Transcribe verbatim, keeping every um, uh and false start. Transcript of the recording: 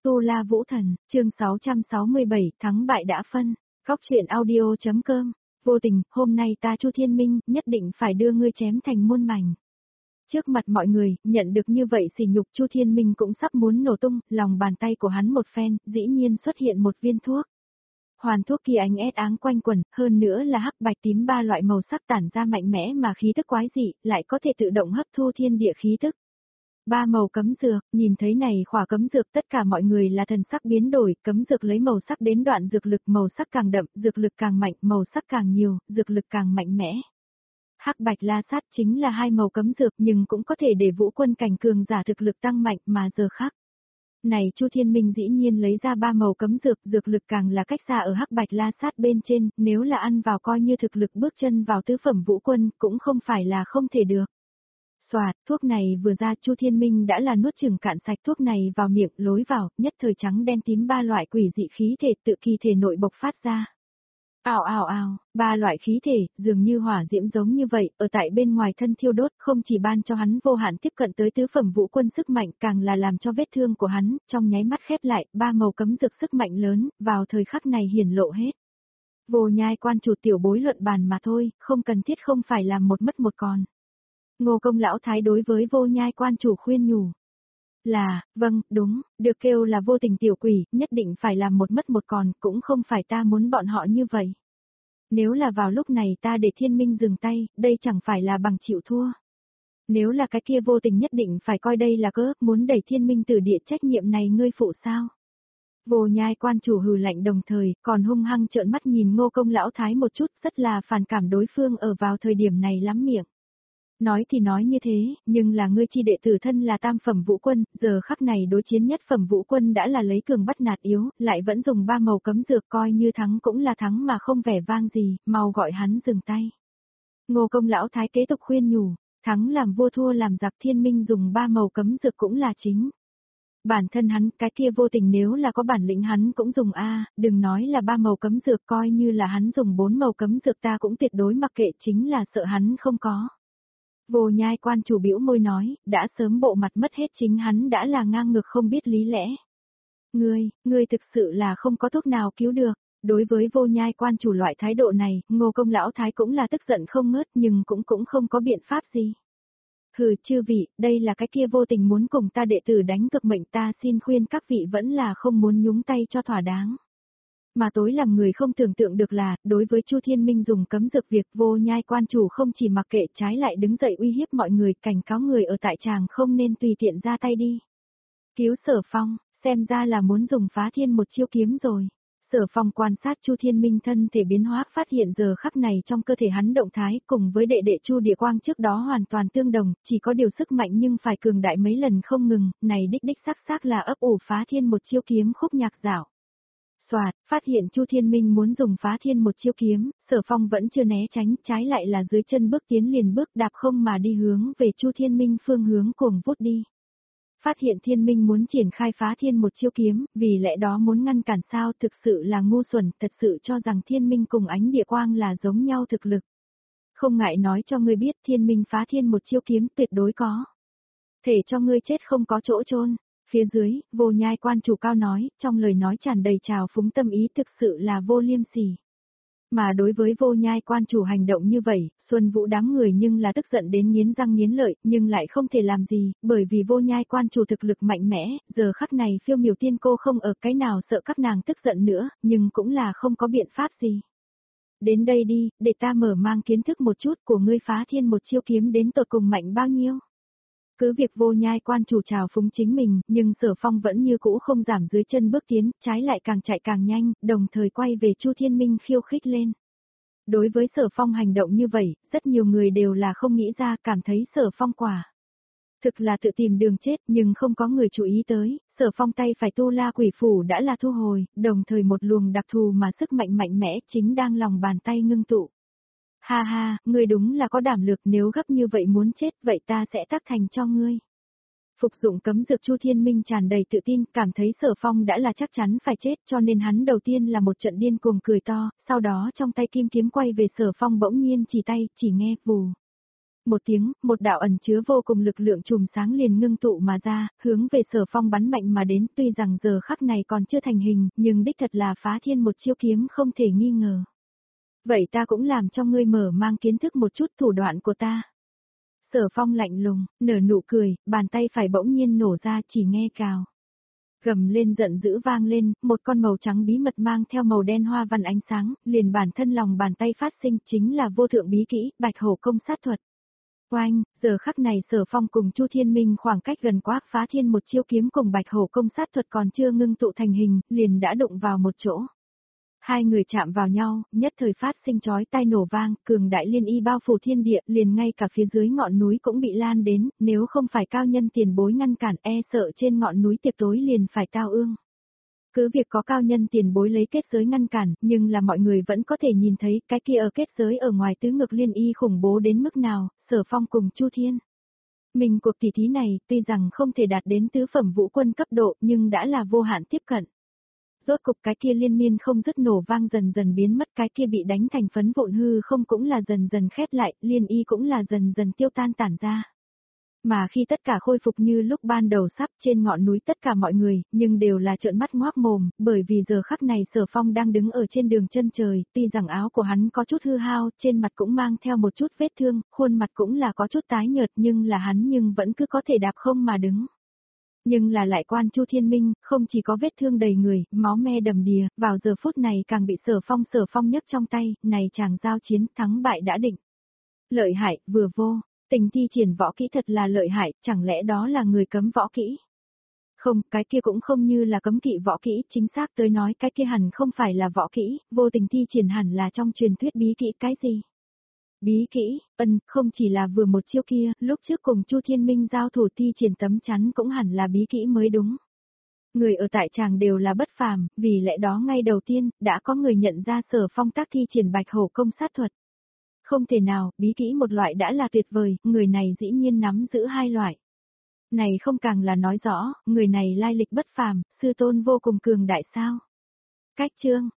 Tu La Vũ Thần, chương sáu trăm sáu mươi bảy, thắng bại đã phân. Góc truyện audio.com. Vô tình, hôm nay ta Chu Thiên Minh, nhất định phải đưa ngươi chém thành muôn mảnh. Trước mặt mọi người, nhận được như vậy sỉ nhục, Chu Thiên Minh cũng sắp muốn nổ tung, lòng bàn tay của hắn một phen, dĩ nhiên xuất hiện một viên thuốc. Hoàn thuốc kia ánh ét áng quanh quẩn, hơn nữa là hắc bạch tím ba loại màu sắc tản ra mạnh mẽ mà khí tức quái dị, lại có thể tự động hấp thu thiên địa khí tức. Ba màu cấm dược, nhìn thấy này khỏa cấm dược tất cả mọi người là thần sắc biến đổi, cấm dược lấy màu sắc đến đoạn dược lực, màu sắc càng đậm, dược lực càng mạnh, màu sắc càng nhiều, dược lực càng mạnh mẽ. Hắc bạch la sát chính là hai màu cấm dược nhưng cũng có thể để vũ quân cảnh cường giả thực lực tăng mạnh mà giờ khác. Này Chu Thiên Minh dĩ nhiên lấy ra ba màu cấm dược, dược lực càng là cách xa ở hắc bạch la sát bên trên, nếu là ăn vào coi như thực lực bước chân vào tứ phẩm vũ quân cũng không phải là không thể được. Xoạt, thuốc này vừa ra Chu Thiên Minh đã là nuốt chửng cạn sạch thuốc này vào miệng, lối vào, nhất thời trắng đen tím ba loại quỷ dị khí thể tự kỳ thể nội bộc phát ra. Ào ào ào, ba loại khí thể, dường như hỏa diễm giống như vậy, ở tại bên ngoài thân thiêu đốt, không chỉ ban cho hắn vô hạn tiếp cận tới tứ phẩm vũ quân sức mạnh, càng là làm cho vết thương của hắn, trong nháy mắt khép lại, ba màu cấm dược sức mạnh lớn, vào thời khắc này hiển lộ hết. Vô Nhai quan chủ tiểu bối luận bàn mà thôi, không cần thiết không phải làm một mất một còn. Ngô Công lão thái đối với Vô Nhai quan chủ khuyên nhủ. Là, vâng, đúng, được kêu là vô tình tiểu quỷ, nhất định phải làm một mất một còn, cũng không phải ta muốn bọn họ như vậy. Nếu là vào lúc này ta để Thiên Minh dừng tay, đây chẳng phải là bằng chịu thua. Nếu là cái kia vô tình nhất định phải coi đây là cớ, muốn đẩy Thiên Minh từ địa trách nhiệm này ngươi phụ sao. Vô Nhai quan chủ hừ lạnh đồng thời, còn hung hăng trợn mắt nhìn Ngô Công lão thái một chút, rất là phản cảm đối phương ở vào thời điểm này lắm miệng. Nói thì nói như thế, nhưng là ngươi chi đệ tử thân là tam phẩm vũ quân, giờ khắc này đối chiến nhất phẩm vũ quân đã là lấy cường bắt nạt yếu, lại vẫn dùng ba màu cấm dược coi như thắng cũng là thắng mà không vẻ vang gì, mau gọi hắn dừng tay. Ngô Công lão thái kế tục khuyên nhủ, thắng làm vua thua làm giặc, Thiên Minh dùng ba màu cấm dược cũng là chính. Bản thân hắn, cái kia vô tình nếu là có bản lĩnh hắn cũng dùng a, đừng nói là ba màu cấm dược, coi như là hắn dùng bốn màu cấm dược ta cũng tuyệt đối mặc kệ, chính là sợ hắn không có. Vô Nhai quan chủ bĩu môi nói, đã sớm bộ mặt mất hết, chính hắn đã là ngang ngược không biết lý lẽ. Ngươi, ngươi thực sự là không có thuốc nào cứu được. Đối với Vô Nhai quan chủ loại thái độ này, Ngô Công lão thái cũng là tức giận không ngớt nhưng cũng cũng không có biện pháp gì. Hừ, chư vị, đây là cái kia vô tình muốn cùng ta đệ tử đánh cực mệnh, ta xin khuyên các vị vẫn là không muốn nhúng tay cho thỏa đáng. Mà tối làm người không tưởng tượng được là, đối với Chu Thiên Minh dùng cấm dược việc, Vô Nhai quan chủ không chỉ mặc kệ, trái lại đứng dậy uy hiếp mọi người, cảnh cáo người ở tại tràng không nên tùy tiện ra tay đi. Cứu Sở Phong, xem ra là muốn dùng phá thiên một chiêu kiếm rồi. Sở Phong quan sát Chu Thiên Minh thân thể biến hóa, phát hiện giờ khắc này trong cơ thể hắn động thái cùng với đệ đệ Chu Địa Quang trước đó hoàn toàn tương đồng, chỉ có điều sức mạnh nhưng phải cường đại mấy lần không ngừng, này đích đích xác xác là ấp ủ phá thiên một chiêu kiếm khúc nhạc dạo. Soạt, phát hiện Chu Thiên Minh muốn dùng phá thiên một chiêu kiếm, Sở Phong vẫn chưa né tránh, trái lại là dưới chân bước tiến liền bước đạp không mà đi hướng về Chu Thiên Minh phương hướng cuồng vút đi. Phát hiện Thiên Minh muốn triển khai phá thiên một chiêu kiếm, vì lẽ đó muốn ngăn cản sao, thực sự là ngu xuẩn, thật sự cho rằng Thiên Minh cùng Ánh Địa Quang là giống nhau thực lực. Không ngại nói cho ngươi biết, Thiên Minh phá thiên một chiêu kiếm tuyệt đối có thể cho ngươi chết không có chỗ chôn. Phía dưới, Vô Nhai quan chủ cao nói, trong lời nói tràn đầy trào phúng tâm ý, thực sự là vô liêm sỉ. Mà đối với Vô Nhai quan chủ hành động như vậy, Xuân Vũ đám người nhưng là tức giận đến nghiến răng nghiến lợi, nhưng lại không thể làm gì, bởi vì Vô Nhai quan chủ thực lực mạnh mẽ, giờ khắc này Phiêu Miểu Tiên Cô không ở cái nào sợ các nàng tức giận nữa, nhưng cũng là không có biện pháp gì. Đến đây đi, để ta mở mang kiến thức một chút của ngươi phá thiên một chiêu kiếm đến tột cùng mạnh bao nhiêu. Cứ việc Vô Nhai quan chủ trào phúng chính mình, nhưng Sở Phong vẫn như cũ không giảm dưới chân bước tiến, trái lại càng chạy càng nhanh, đồng thời quay về Chu Thiên Minh khiêu khích lên. Đối với Sở Phong hành động như vậy, rất nhiều người đều là không nghĩ ra, cảm thấy Sở Phong quả thực là tự tìm đường chết, nhưng không có người chú ý tới, Sở Phong tay phải Tu La Quỷ Phủ đã là thu hồi, đồng thời một luồng đặc thù mà sức mạnh mạnh mẽ chính đang lòng bàn tay ngưng tụ. Ha ha, ngươi đúng là có đảm lực, nếu gấp như vậy muốn chết, vậy ta sẽ tác thành cho ngươi. Phục dụng cấm dược Chu Thiên Minh tràn đầy tự tin, cảm thấy Sở Phong đã là chắc chắn phải chết, cho nên hắn đầu tiên là một trận điên cuồng cười to, sau đó trong tay kim kiếm quay về Sở Phong bỗng nhiên chỉ tay, chỉ nghe vù. một tiếng, một đạo ẩn chứa vô cùng lực lượng chùm sáng liền ngưng tụ mà ra, hướng về Sở Phong bắn mạnh mà đến, tuy rằng giờ khắc này còn chưa thành hình, nhưng đích thật là phá thiên một chiêu kiếm không thể nghi ngờ. Vậy ta cũng làm cho ngươi mở mang kiến thức một chút thủ đoạn của ta. Sở Phong lạnh lùng, nở nụ cười, bàn tay phải bỗng nhiên nổ ra chỉ nghe cào. Gầm lên giận dữ vang lên, một con màu trắng bí mật mang theo màu đen hoa văn ánh sáng, liền bản thân lòng bàn tay phát sinh chính là vô thượng bí kỹ, Bạch Hổ công sát thuật. Oanh, giờ khắc này Sở Phong cùng Chu Thiên Minh khoảng cách gần quá, phá thiên một chiêu kiếm cùng Bạch Hổ công sát thuật còn chưa ngưng tụ thành hình, liền đã đụng vào một chỗ. Hai người chạm vào nhau, nhất thời phát sinh chói tai nổ vang, cường đại liên y bao phủ thiên địa, liền ngay cả phía dưới ngọn núi cũng bị lan đến, nếu không phải cao nhân tiền bối ngăn cản e sợ trên ngọn núi tiệc tối liền phải tao ương. Cứ việc có cao nhân tiền bối lấy kết giới ngăn cản, nhưng là mọi người vẫn có thể nhìn thấy cái kia ở kết giới ở ngoài tứ ngược liên y khủng bố đến mức nào, Sở Phong cùng Chu Thiên. Mình cuộc tỷ thí này, tuy rằng không thể đạt đến tứ phẩm vũ quân cấp độ, nhưng đã là vô hạn tiếp cận. Rốt cục cái kia liên miên không dứt nổ vang dần dần biến mất, cái kia bị đánh thành phấn vụn hư không cũng là dần dần khép lại, liên y cũng là dần dần tiêu tan tản ra. Mà khi tất cả khôi phục như lúc ban đầu sắp trên ngọn núi tất cả mọi người, nhưng đều là trợn mắt ngoác mồm, bởi vì giờ khắc này Sở Phong đang đứng ở trên đường chân trời, tuy rằng áo của hắn có chút hư hao, trên mặt cũng mang theo một chút vết thương, khuôn mặt cũng là có chút tái nhợt nhưng là hắn nhưng vẫn cứ có thể đạp không mà đứng. Nhưng là lại quan Chu Thiên Minh, không chỉ có vết thương đầy người, máu me đầm đìa, vào giờ phút này càng bị Sở Phong Sở Phong nhấc trong tay, này chàng giao chiến thắng bại đã định. Lợi hại, vừa vô, tình thi triển võ kỹ thật là lợi hại, chẳng lẽ đó là người cấm võ kỹ? Không, cái kia cũng không như là cấm kỵ võ kỹ, chính xác tới nói cái kia hẳn không phải là võ kỹ, vô tình thi triển hẳn là trong truyền thuyết bí kỹ cái gì? Bí kỹ, ân, không chỉ là vừa một chiêu kia, lúc trước cùng Chu Thiên Minh giao thủ thi triển tấm chắn cũng hẳn là bí kỹ mới đúng. Người ở tại tràng đều là bất phàm, vì lẽ đó ngay đầu tiên, đã có người nhận ra Sở Phong tác thi triển Bạch Hổ công sát thuật. Không thể nào, bí kỹ một loại đã là tuyệt vời, người này dĩ nhiên nắm giữ hai loại. Này không càng là nói rõ, người này lai lịch bất phàm, sư tôn vô cùng cường đại sao. Cách chương,